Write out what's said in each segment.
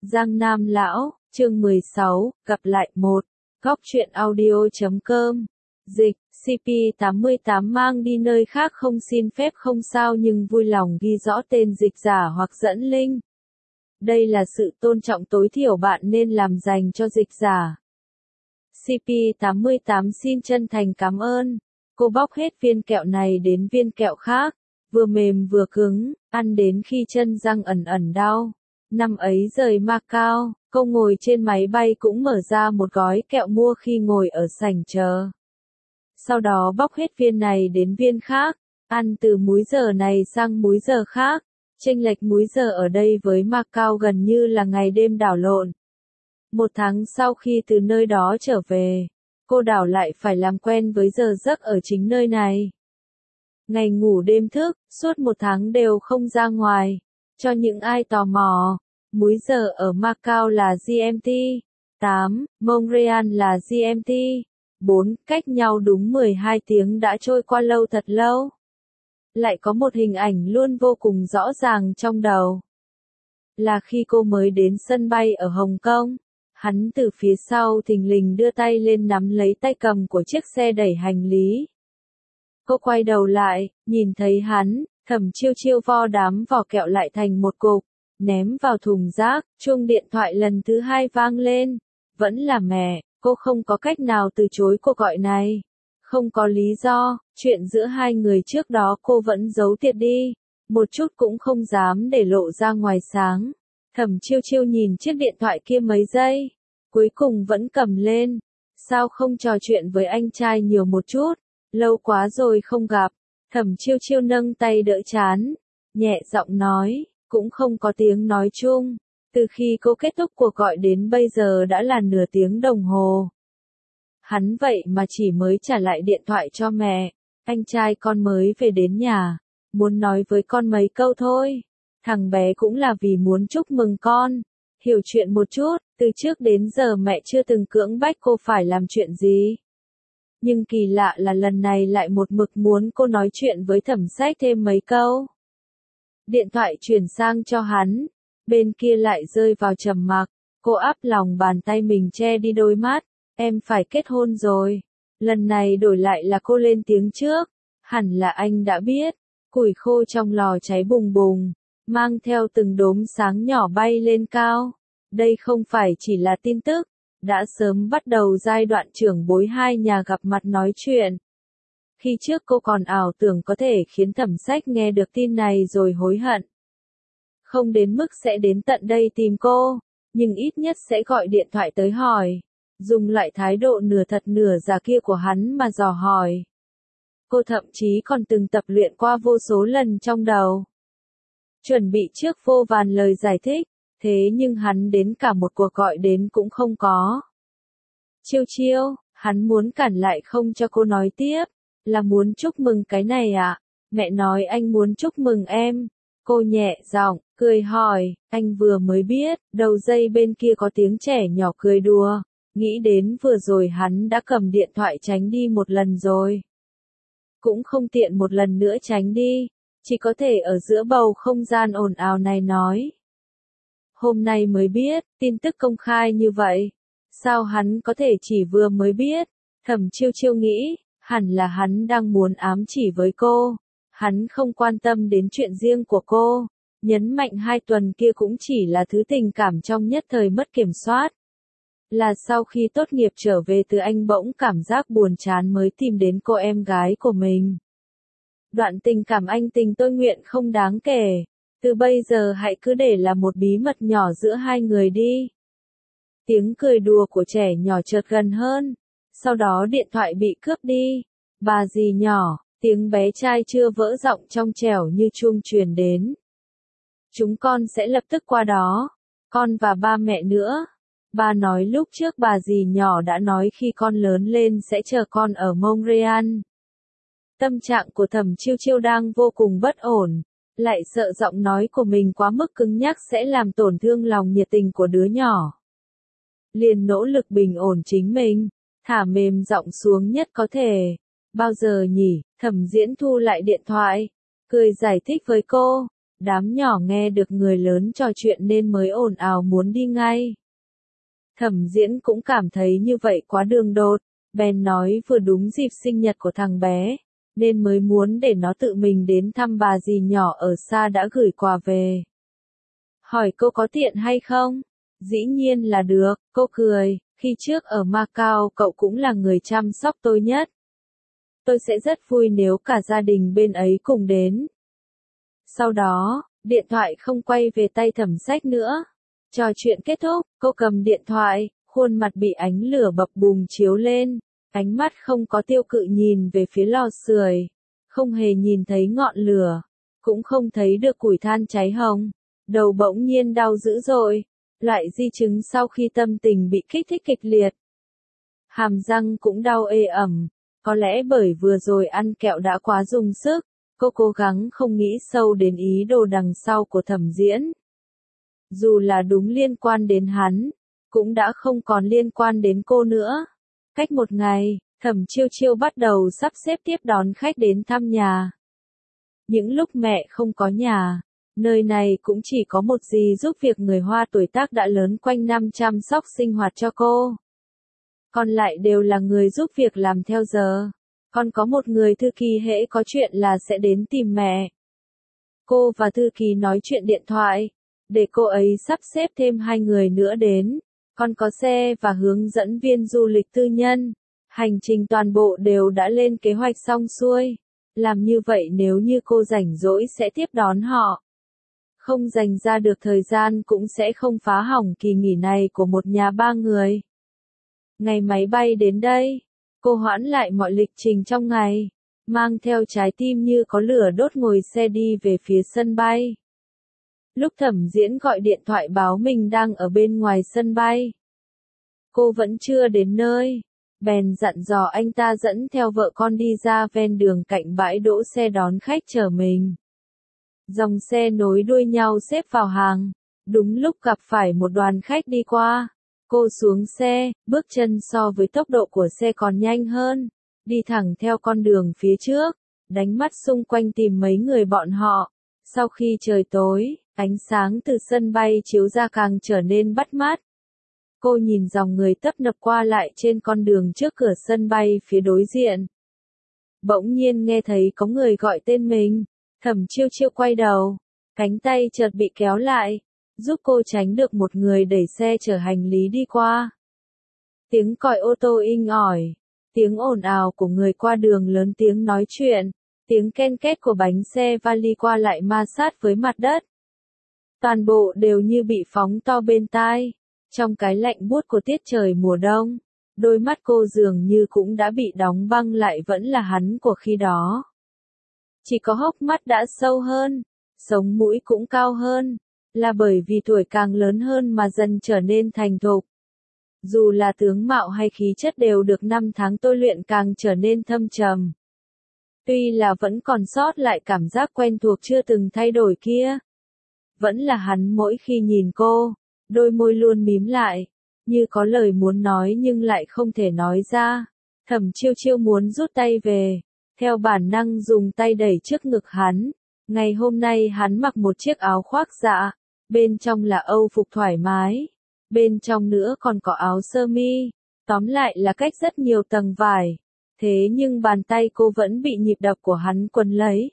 Giang Nam Lão, chương 16, gặp lại 1. Góc truyện audio.com. Dịch, CP88 mang đi nơi khác không xin phép không sao nhưng vui lòng ghi rõ tên dịch giả hoặc dẫn link. Đây là sự tôn trọng tối thiểu bạn nên làm dành cho dịch giả. CP88 xin chân thành cảm ơn. Cô bóc hết viên kẹo này đến viên kẹo khác, vừa mềm vừa cứng, ăn đến khi chân răng ẩn ẩn đau. Năm ấy rời Macau, cô ngồi trên máy bay cũng mở ra một gói kẹo mua khi ngồi ở sảnh chờ. Sau đó bóc hết viên này đến viên khác, ăn từ múi giờ này sang múi giờ khác. Chênh lệch múi giờ ở đây với Macau gần như là ngày đêm đảo lộn. Một tháng sau khi từ nơi đó trở về, cô đảo lại phải làm quen với giờ giấc ở chính nơi này. Ngày ngủ đêm thức, suốt một tháng đều không ra ngoài. Cho những ai tò mò, múi giờ ở Macau là GMT 8, Montreal là GMT 4, cách nhau đúng 12 tiếng đã trôi qua lâu thật lâu. Lại có một hình ảnh luôn vô cùng rõ ràng trong đầu. Là khi cô mới đến sân bay ở Hồng Kông, hắn từ phía sau thình lình đưa tay lên nắm lấy tay cầm của chiếc xe đẩy hành lý. Cô quay đầu lại, nhìn thấy hắn, Thẩm Chiêu Chiêu vo đám vỏ kẹo lại thành một cục, ném vào thùng rác, chuông điện thoại lần thứ hai vang lên. Vẫn là mẹ, cô không có cách nào từ chối cuộc gọi này. Không có lý do, chuyện giữa hai người trước đó cô vẫn giấu tiệt đi, một chút cũng không dám để lộ ra ngoài sáng. Thẩm Chiêu Chiêu nhìn chiếc điện thoại kia mấy giây, cuối cùng vẫn cầm lên. Sao không trò chuyện với anh trai nhiều một chút, lâu quá rồi không gặp. Thẩm Chiêu Chiêu nâng tay đỡ trán, nhẹ giọng nói, cũng không có tiếng nói chung. Từ khi cô kết thúc cuộc gọi đến bây giờ đã là nửa tiếng đồng hồ. Hắn vậy mà chỉ mới trả lại điện thoại cho mẹ. Anh trai con mới về đến nhà, muốn nói với con mấy câu thôi. Thằng bé cũng là vì muốn chúc mừng con. Hiểu chuyện một chút, từ trước đến giờ mẹ chưa từng cưỡng bách cô phải làm chuyện gì. Nhưng kỳ lạ là lần này lại một mực muốn cô nói chuyện với Thẩm Sách thêm mấy câu. Điện thoại chuyển sang cho hắn, bên kia lại rơi vào trầm mặc. Cô áp lòng bàn tay mình che đi đôi mắt. Em phải kết hôn rồi. Lần này đổi lại là cô lên tiếng trước. Hẳn là anh đã biết. Củi khô trong lò cháy bùng bùng, mang theo từng đốm sáng nhỏ bay lên cao. Đây không phải chỉ là tin tức, đã sớm bắt đầu giai đoạn trưởng bối hai nhà gặp mặt nói chuyện. Khi trước cô còn ảo tưởng có thể khiến Thẩm Sách nghe được tin này rồi hối hận. Không đến mức sẽ đến tận đây tìm cô, nhưng ít nhất sẽ gọi điện thoại tới hỏi. Dùng lại thái độ nửa thật nửa giả kia của hắn mà dò hỏi. Cô thậm chí còn từng tập luyện qua vô số lần trong đầu. Chuẩn bị trước vô vàn lời giải thích, thế nhưng hắn đến cả một cuộc gọi đến cũng không có. Chiêu Chiêu, hắn muốn cản lại không cho cô nói tiếp, là muốn chúc mừng cái này à? Mẹ nói anh muốn chúc mừng em. Cô nhẹ giọng, cười hỏi, anh vừa mới biết, đầu dây bên kia có tiếng trẻ nhỏ cười đùa. Nghĩ đến vừa rồi hắn đã cầm điện thoại tránh đi một lần rồi. Cũng không tiện một lần nữa tránh đi, chỉ có thể ở giữa bầu không gian ồn ào này nói. Hôm nay mới biết, tin tức công khai như vậy. Sao hắn có thể chỉ vừa mới biết? Thẩm Chiêu Chiêu nghĩ, hẳn là hắn đang muốn ám chỉ với cô. Hắn không quan tâm đến chuyện riêng của cô. Nhấn mạnh 2 tuần kia cũng chỉ là thứ tình cảm trong nhất thời mất kiểm soát. Là sau khi tốt nghiệp trở về từ Anh bỗng cảm giác buồn chán mới tìm đến cô em gái của mình. Đoạn tình cảm anh tình tôi nguyện không đáng kể. Từ bây giờ hãy cứ để là một bí mật nhỏ giữa hai người đi. Tiếng cười đùa của trẻ nhỏ chợt gần hơn. Sau đó điện thoại bị cướp đi. Bà dì nhỏ, tiếng bé trai chưa vỡ giọng trong trẻo như chuông truyền đến. Chúng con sẽ lập tức qua đó. Con và ba mẹ nữa. Ba nói lúc trước bà dì nhỏ đã nói khi con lớn lên sẽ chờ con ở Montreal. Tâm trạng của Thẩm Chiêu Chiêu đang vô cùng bất ổn, lại sợ giọng nói của mình quá mức cứng nhắc sẽ làm tổn thương lòng nhiệt tình của đứa nhỏ. Liền nỗ lực bình ổn chính mình, thả mềm giọng xuống nhất có thể. Bao giờ nhỉ? Thẩm Diễn thu lại điện thoại, cười giải thích với cô. Đám nhỏ nghe được người lớn trò chuyện nên mới ồn ào muốn đi ngay. Thẩm Diễn cũng cảm thấy như vậy quá đường đột, bèn nói vừa đúng dịp sinh nhật của thằng bé, nên mới muốn để nó tự mình đến thăm bà dì nhỏ ở xa đã gửi quà về. Hỏi cô có tiện hay không? Dĩ nhiên là được, cô cười, khi trước ở Macau cậu cũng là người chăm sóc tôi nhất. Tôi sẽ rất vui nếu cả gia đình bên ấy cùng đến. Sau đó, điện thoại không quay về tay Thẩm Sách nữa. Trò chuyện kết thúc, cô cầm điện thoại, khuôn mặt bị ánh lửa bập bùng chiếu lên, ánh mắt không có tiêu cự nhìn về phía lò sưởi, không hề nhìn thấy ngọn lửa, cũng không thấy được củi than cháy hồng. Đầu bỗng nhiên đau dữ dội, loại di chứng sau khi tâm tình bị kích thích kịch liệt. Hàm răng cũng đau ê ẩm, có lẽ bởi vừa rồi ăn kẹo đã quá dùng sức, cô cố gắng không nghĩ sâu đến ý đồ đằng sau của Thẩm Diễn. Dù là đúng liên quan đến hắn, cũng đã không còn liên quan đến cô nữa. Cách một ngày, Thẩm Chiêu Chiêu bắt đầu sắp xếp tiếp đón khách đến thăm nhà. Những lúc mẹ không có nhà, nơi này cũng chỉ có một dì giúp việc người Hoa tuổi tác đã lớn quanh năm chăm sóc sinh hoạt cho cô. Còn lại đều là người giúp việc làm theo giờ. Còn có một người thư ký hễ có chuyện là sẽ đến tìm mẹ. Cô và thư ký nói chuyện điện thoại, để cô ấy sắp xếp thêm 2 người nữa đến. Còn có xe và hướng dẫn viên du lịch tư nhân. Hành trình toàn bộ đều đã lên kế hoạch xong xuôi. Làm như vậy nếu như cô rảnh rỗi sẽ tiếp đón họ. Không dành ra được thời gian cũng sẽ không phá hỏng kỳ nghỉ này của một nhà 3 người. Ngày máy bay đến đây, cô hoãn lại mọi lịch trình trong ngày, mang theo trái tim như có lửa đốt ngồi xe đi về phía sân bay. Lúc Thẩm Diễn gọi điện thoại báo mình đang ở bên ngoài sân bay. Cô vẫn chưa đến nơi, bèn dặn dò anh ta dẫn theo vợ con đi ra ven đường cạnh bãi đỗ xe đón khách chờ mình. Dòng xe nối đuôi nhau xếp vào hàng, đúng lúc gặp phải một đoàn khách đi qua. Cô xuống xe, bước chân so với tốc độ của xe còn nhanh hơn, đi thẳng theo con đường phía trước, đánh mắt xung quanh tìm mấy người bọn họ. Sau khi trời tối, ánh sáng từ sân bay chiếu ra càng trở nên bắt mắt. Cô nhìn dòng người tấp nập qua lại trên con đường trước cửa sân bay phía đối diện. Bỗng nhiên nghe thấy có người gọi tên mình, Thẩm Chiêu Chiêu quay đầu, cánh tay chợt bị kéo lại, giúp cô tránh được một người đẩy xe chở hành lý đi qua. Tiếng còi ô tô inh ỏi, tiếng ồn ào của người qua đường lớn tiếng nói chuyện, tiếng ken két của bánh xe vali qua lại ma sát với mặt đất. Toàn bộ đều như bị phóng to bên tai, trong cái lạnh buốt của tiết trời mùa đông, đôi mắt cô dường như cũng đã bị đóng băng lại vẫn là hắn của khi đó. Chỉ có hốc mắt đã sâu hơn, sống mũi cũng cao hơn. Là bởi vì tuổi càng lớn hơn mà dần trở nên thành thục. Dù là tướng mạo hay khí chất đều được 5 tháng tôi luyện càng trở nên thâm trầm. Tuy là vẫn còn sót lại cảm giác quen thuộc chưa từng thay đổi kia. Vẫn là hắn mỗi khi nhìn cô, đôi môi luôn mím lại, như có lời muốn nói nhưng lại không thể nói ra. Thẩm Chiêu Chiêu muốn rút tay về, theo bản năng dùng tay đẩy trước ngực hắn. Ngày hôm nay hắn mặc một chiếc áo khoác dạ. Bên trong là âu phục thoải mái, bên trong nữa còn có áo sơ mi, tóm lại là cách rất nhiều tầng vải. Thế nhưng bàn tay cô vẫn bị nhịp đập của hắn quấn lấy.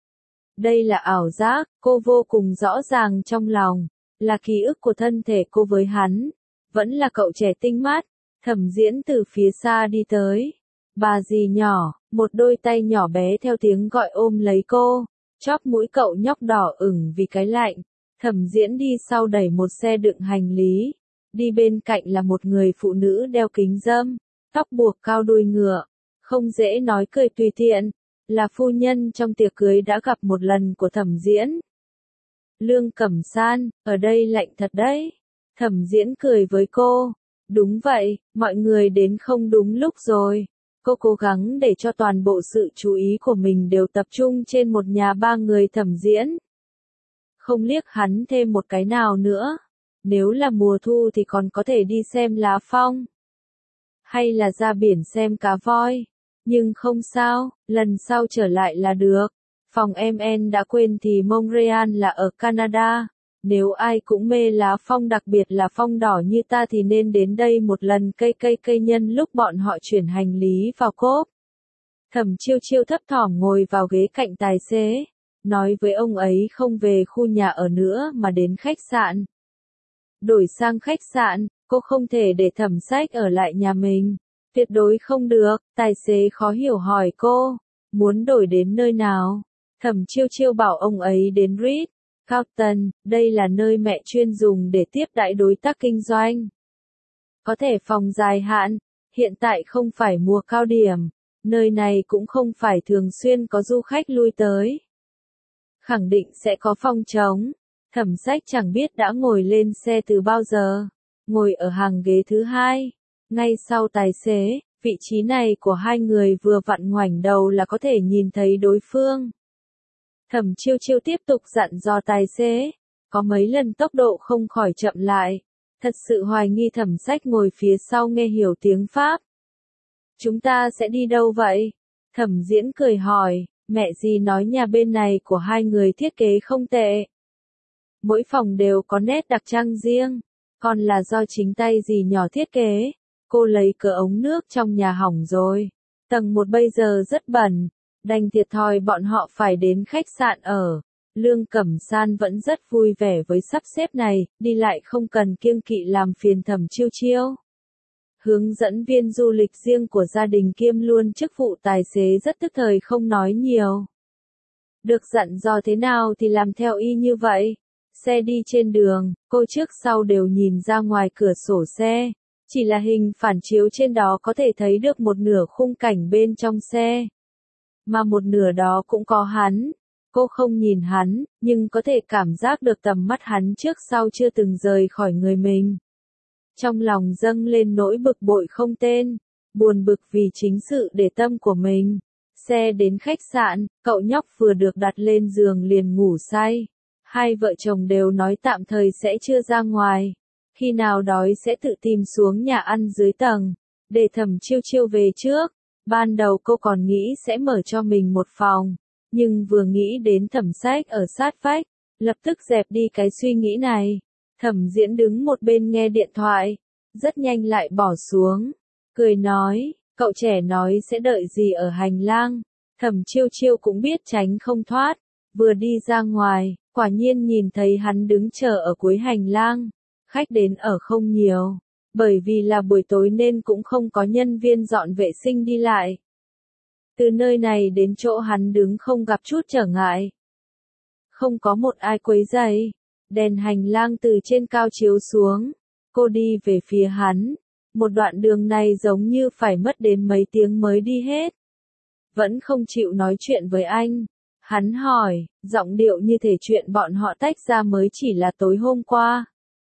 Đây là ảo giác, cô vô cùng rõ ràng trong lòng, là ký ức của thân thể cô với hắn, vẫn là cậu trẻ tinh mắt. Thẩm Diễn từ phía xa đi tới, bà dì nhỏ, một đôi tay nhỏ bé theo tiếng gọi ôm lấy cô, chóp mũi cậu nhóc đỏ ửng vì cái lạnh. Thẩm Diễn đi sau đẩy một xe đựng hành lý, đi bên cạnh là một người phụ nữ đeo kính râm, tóc buộc cao đuôi ngựa, không dễ nói cười tùy tiện, là phu nhân trong tiệc cưới đã gặp một lần của Thẩm Diễn. Lương Cẩm San, ở đây lạnh thật đấy. Thẩm Diễn cười với cô, đúng vậy, mọi người đến không đúng lúc rồi. Cô cố gắng để cho toàn bộ sự chú ý của mình đều tập trung trên một nhà 3 người Thẩm Diễn. Không liếc hắn thêm một cái nào nữa. Nếu là mùa thu thì còn có thể đi xem lá phong. Hay là ra biển xem cá voi. Nhưng không sao, lần sau trở lại là được. Phòng MN đã quên thì Montreal là ở Canada. Nếu ai cũng mê lá phong đặc biệt là phong đỏ như ta thì nên đến đây một lần cây nhân lúc bọn họ chuyển hành lý vào cốp. Thẩm Chiêu Chiêu thấp thỏm ngồi vào ghế cạnh tài xế, nói với ông ấy không về khu nhà ở nữa mà đến khách sạn. Đổi sang khách sạn, cô không thể để Thẩm Sách ở lại nhà mình. Tuyệt đối không được, tài xế khó hiểu hỏi cô, muốn đổi đến nơi nào? Thẩm Chiêu Chiêu bảo ông ấy đến Ritz-Carlton, đây là nơi mẹ chuyên dùng để tiếp đãi đối tác kinh doanh. Có thể phòng dài hạn, hiện tại không phải mùa cao điểm, nơi này cũng không phải thường xuyên có du khách lui tới. Khẳng định sẽ có phòng trống. Thẩm Sách chẳng biết đã ngồi lên xe từ bao giờ, ngồi ở hàng ghế thứ hai, ngay sau tài xế, vị trí này của hai người vừa vặn ngoảnh đầu là có thể nhìn thấy đối phương. Thẩm Chiêu Chiêu tiếp tục dặn dò tài xế, có mấy lần tốc độ không khỏi chậm lại, thật sự hoài nghi Thẩm Sách ngồi phía sau nghe hiểu tiếng Pháp. Chúng ta sẽ đi đâu vậy? Thẩm Diễn cười hỏi, mẹ dì nói nhà bên này của hai người thiết kế không tệ. Mỗi phòng đều có nét đặc trưng riêng, còn là do chính tay dì nhỏ thiết kế. Cô lấy cỡ ống nước trong nhà hỏng rồi. Tầng 1 bây giờ rất bẩn, đành thiệt thòi bọn họ phải đến khách sạn ở. Lương Cẩm San vẫn rất vui vẻ với sắp xếp này, đi lại không cần kiêng kỵ làm phiền Thẩm Chiêu Chiêu. Hướng dẫn viên du lịch riêng của gia đình kiêm luôn chức vụ tài xế rất tức thời không nói nhiều. Được dặn dò thế nào thì làm theo y như vậy. Xe đi trên đường, cô trước sau đều nhìn ra ngoài cửa sổ xe. Chỉ là hình phản chiếu trên đó có thể thấy được một nửa khung cảnh bên trong xe. Mà một nửa đó cũng có hắn. Cô không nhìn hắn, nhưng có thể cảm giác được tầm mắt hắn trước sau chưa từng rời khỏi người mình. Trong lòng dâng lên nỗi bực bội không tên, buồn bực vì chính sự để tâm của mình. Xe đến khách sạn, cậu nhóc vừa được đặt lên giường liền ngủ say. Hai vợ chồng đều nói tạm thời sẽ chưa ra ngoài. Khi nào đói sẽ tự tìm xuống nhà ăn dưới tầng, để Thẩm Chiêu Chiêu về trước. Ban đầu cô còn nghĩ sẽ mở cho mình một phòng, nhưng vừa nghĩ đến Thẩm Sách ở sát vách, lập tức dẹp đi cái suy nghĩ này. Thẩm Diễn đứng một bên nghe điện thoại, rất nhanh lại bỏ xuống, cười nói, cậu trẻ nói sẽ đợi gì ở hành lang. Thẩm Chiêu Chiêu cũng biết tránh không thoát, vừa đi ra ngoài, quả nhiên nhìn thấy hắn đứng chờ ở cuối hành lang. Khách đến ở không nhiều, bởi vì là buổi tối nên cũng không có nhân viên dọn vệ sinh đi lại. Từ nơi này đến chỗ hắn đứng không gặp chút trở ngại. Không có một ai quấy rầy. Đèn hành lang từ trên cao chiếu xuống. Cô đi về phía hắn. Một đoạn đường này giống như phải mất đến mấy tiếng mới đi hết. Vẫn không chịu nói chuyện với anh. Hắn hỏi, giọng điệu như thể chuyện bọn họ tách ra mới chỉ là tối hôm qua.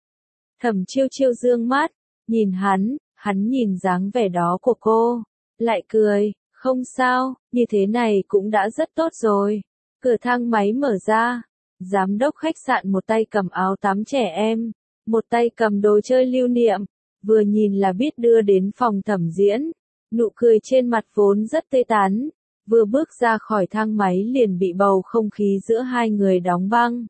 Thẩm Chiêu Chiêu dương mắt, nhìn hắn nhìn dáng vẻ đó của cô, lại cười, không sao, như thế này cũng đã rất tốt rồi. Cửa thang máy mở ra, giám đốc khách sạn một tay cầm áo tắm trẻ em, một tay cầm đồ chơi lưu niệm, vừa nhìn là biết đưa đến phòng Thẩm Diễn, nụ cười trên mặt vốn rất tươi tắn, vừa bước ra khỏi thang máy liền bị bầu không khí giữa hai người đóng băng.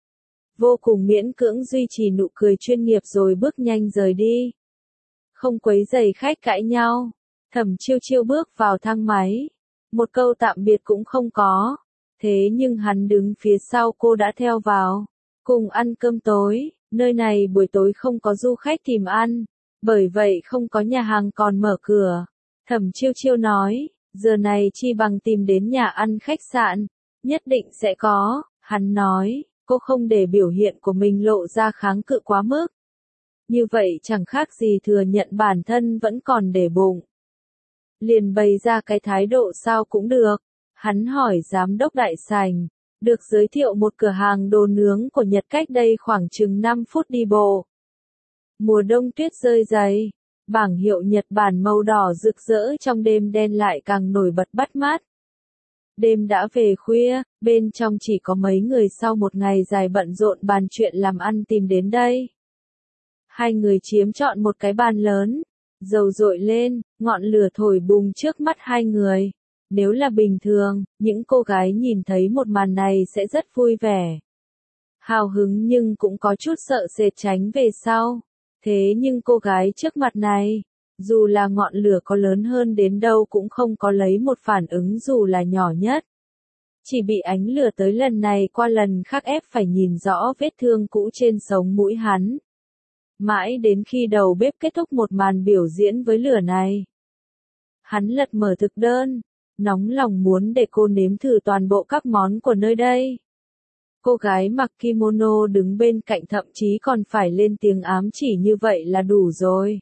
Vô cùng miễn cưỡng duy trì nụ cười chuyên nghiệp rồi bước nhanh rời đi. Không quấy rầy khách cãi nhau. Thẩm Chiêu Chiêu bước vào thang máy. Một câu tạm biệt cũng không có. Thế nhưng hắn đứng phía sau cô đã theo vào. Cùng ăn cơm tối. Nơi này buổi tối không có du khách tìm ăn. Bởi vậy không có nhà hàng còn mở cửa. Thẩm Chiêu Chiêu nói. Giờ này chi bằng tìm đến nhà ăn khách sạn. Nhất định sẽ có. Hắn nói. Cô không để biểu hiện của mình lộ ra kháng cự quá mức. Như vậy chẳng khác gì thừa nhận bản thân vẫn còn để bụng. Liền bày ra cái thái độ sao cũng được. Hắn hỏi giám đốc đại sảnh, được giới thiệu một cửa hàng đồ nướng của Nhật cách đây khoảng chừng 5 phút đi bộ. Mùa đông tuyết rơi dày, bảng hiệu Nhật Bản màu đỏ rực rỡ trong đêm đen lại càng nổi bật bắt mắt. Đêm đã về khuya, bên trong chỉ có mấy người sau một ngày dài bận rộn bàn chuyện làm ăn tìm đến đây. Hai người chiếm trọn một cái bàn lớn, dầu dội lên, ngọn lửa thổi bùng trước mắt hai người. Nếu là bình thường, những cô gái nhìn thấy một màn này sẽ rất vui vẻ, hào hứng nhưng cũng có chút sợ sệt tránh về sau. Thế nhưng cô gái trước mặt này, dù là ngọn lửa có lớn hơn đến đâu cũng không có lấy một phản ứng dù là nhỏ nhất. Chỉ bị ánh lửa tới lần này qua lần khác ép phải nhìn rõ vết thương cũ trên sống mũi hắn. Mãi đến khi đầu bếp kết thúc một màn biểu diễn với lửa này, hắn lật mở thực đơn, nóng lòng muốn để cô nếm thử toàn bộ các món của nơi đây. Cô gái mặc kimono đứng bên cạnh thậm chí còn phải lên tiếng ám chỉ như vậy là đủ rồi.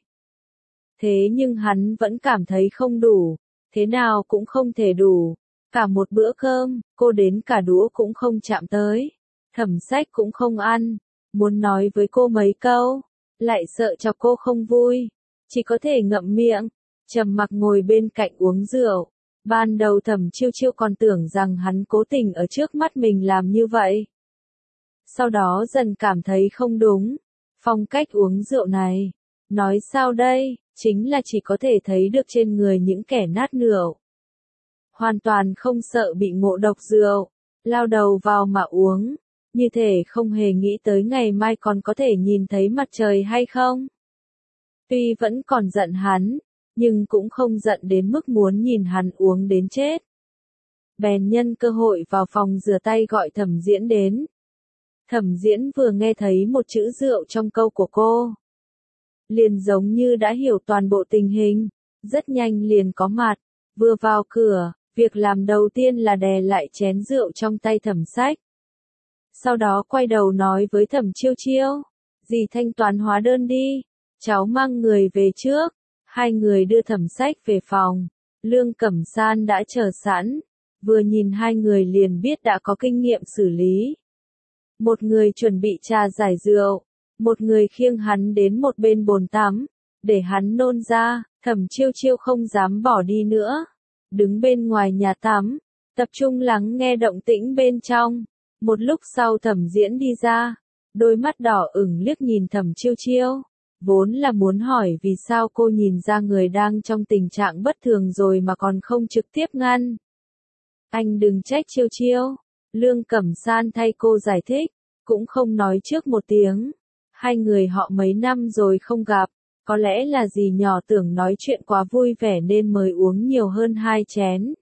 Thế nhưng hắn vẫn cảm thấy không đủ, thế nào cũng không thể đủ. Cả một bữa cơm, cô đến cả đũa cũng không chạm tới. Thẩm Sách cũng không ăn, muốn nói với cô mấy câu, lại sợ cho cô không vui, chỉ có thể ngậm miệng, trầm mặc ngồi bên cạnh uống rượu. Ban đầu Thẩm Chiêu Chiêu còn tưởng rằng hắn cố tình ở trước mắt mình làm như vậy. Sau đó dần cảm thấy không đúng, phong cách uống rượu này, nói sao đây, chính là chỉ có thể thấy được trên người những kẻ nát rượu. Hoàn toàn không sợ bị ngộ độc rượu, lao đầu vào mà uống, như thể không hề nghĩ tới ngày mai còn có thể nhìn thấy mặt trời hay không. Tuy vẫn còn giận hắn, nhưng cũng không giận đến mức muốn nhìn hắn uống đến chết. Bèn nhân cơ hội vào phòng rửa tay gọi Thẩm Diễn đến. Thẩm Diễn vừa nghe thấy một chữ rượu trong câu của cô, liền giống như đã hiểu toàn bộ tình hình, rất nhanh liền có mặt, vừa vào cửa, việc làm đầu tiên là đè lại chén rượu trong tay Thẩm Sách. Sau đó quay đầu nói với Thẩm Chiêu Chiêu, dì thanh toán hóa đơn đi, cháu mang người về trước. Hai người đưa Thẩm Sách về phòng, Lương Cẩm San đã chờ sẵn, vừa nhìn hai người liền biết đã có kinh nghiệm xử lý. Một người chuẩn bị trà giải rượu, một người khiêng hắn đến một bên bồn tắm, để hắn nôn ra. Thẩm Chiêu Chiêu không dám bỏ đi nữa, đứng bên ngoài nhà tắm, tập trung lắng nghe động tĩnh bên trong. Một lúc sau Thẩm Diễn đi ra, đôi mắt đỏ ửng liếc nhìn Thẩm Chiêu Chiêu, vốn là muốn hỏi vì sao cô nhìn ra người đang trong tình trạng bất thường rồi mà còn không trực tiếp ngăn. Anh đừng trách Chiêu Chiêu, Lương Cẩm San thay cô giải thích, cũng không nói trước một tiếng. Hai người họ mấy năm rồi không gặp, có lẽ là dì nhỏ tưởng nói chuyện quá vui vẻ nên mới uống nhiều hơn 2 chén.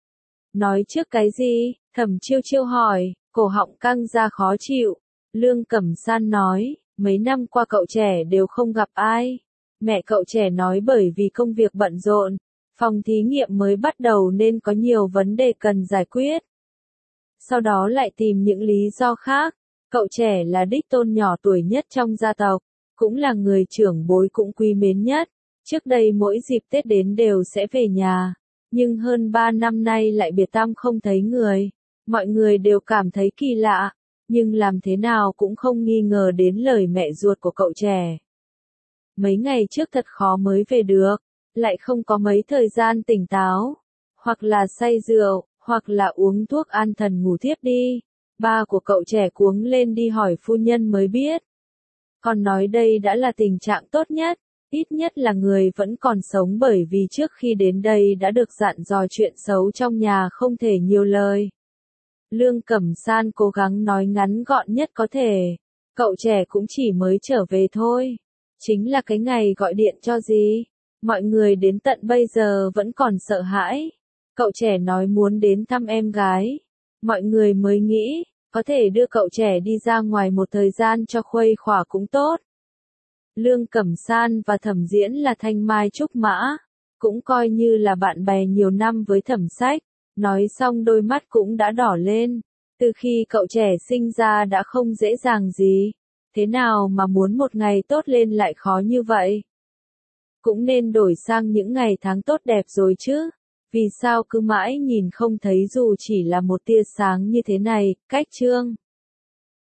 Nói trước cái gì? Thẩm Chiêu Chiêu hỏi, cổ họng căng ra khó chịu. Lương Cẩm San nói, mấy năm qua cậu trẻ đều không gặp ai. Mẹ cậu trẻ nói bởi vì công việc bận rộn, phòng thí nghiệm mới bắt đầu nên có nhiều vấn đề cần giải quyết. Sau đó lại tìm những lý do khác. Cậu trẻ là đích tôn nhỏ tuổi nhất trong gia tộc, cũng là người trưởng bối cũng quý mến nhất. Trước đây mỗi dịp Tết đến đều sẽ về nhà, nhưng hơn 3 năm nay lại biệt tăm không thấy người. Mọi người đều cảm thấy kỳ lạ, nhưng làm thế nào cũng không nghi ngờ đến lời mẹ ruột của cậu trẻ. Mấy ngày trước thật khó mới về được, lại không có mấy thời gian tỉnh táo, hoặc là say rượu, hoặc là uống thuốc an thần ngủ thiếp đi. Ba của cậu trẻ cuống lên đi hỏi phu nhân mới biết. Còn nói đây đã là tình trạng tốt nhất, ít nhất là người vẫn còn sống bởi vì trước khi đến đây đã được dặn dò chuyện xấu trong nhà không thể nhiều lời. Lương Cẩm San cố gắng nói ngắn gọn nhất có thể, cậu trẻ cũng chỉ mới trở về thôi. Chính là cái ngày gọi điện cho gì, mọi người đến tận bây giờ vẫn còn sợ hãi. Cậu trẻ nói muốn đến thăm em gái. Mọi người mới nghĩ, có thể đưa cậu trẻ đi ra ngoài một thời gian cho khuây khỏa cũng tốt. Lương Cẩm San và Thẩm Diễn là thanh mai trúc mã, cũng coi như là bạn bè nhiều năm với Thẩm Sách. Nói xong đôi mắt cũng đã đỏ lên. Từ khi cậu trẻ sinh ra đã không dễ dàng gì. Thế nào mà muốn một ngày tốt lên lại khó như vậy? Cũng nên đổi sang những ngày tháng tốt đẹp rồi chứ. Vì sao cứ mãi nhìn không thấy dù chỉ là một tia sáng như thế này? Cách chương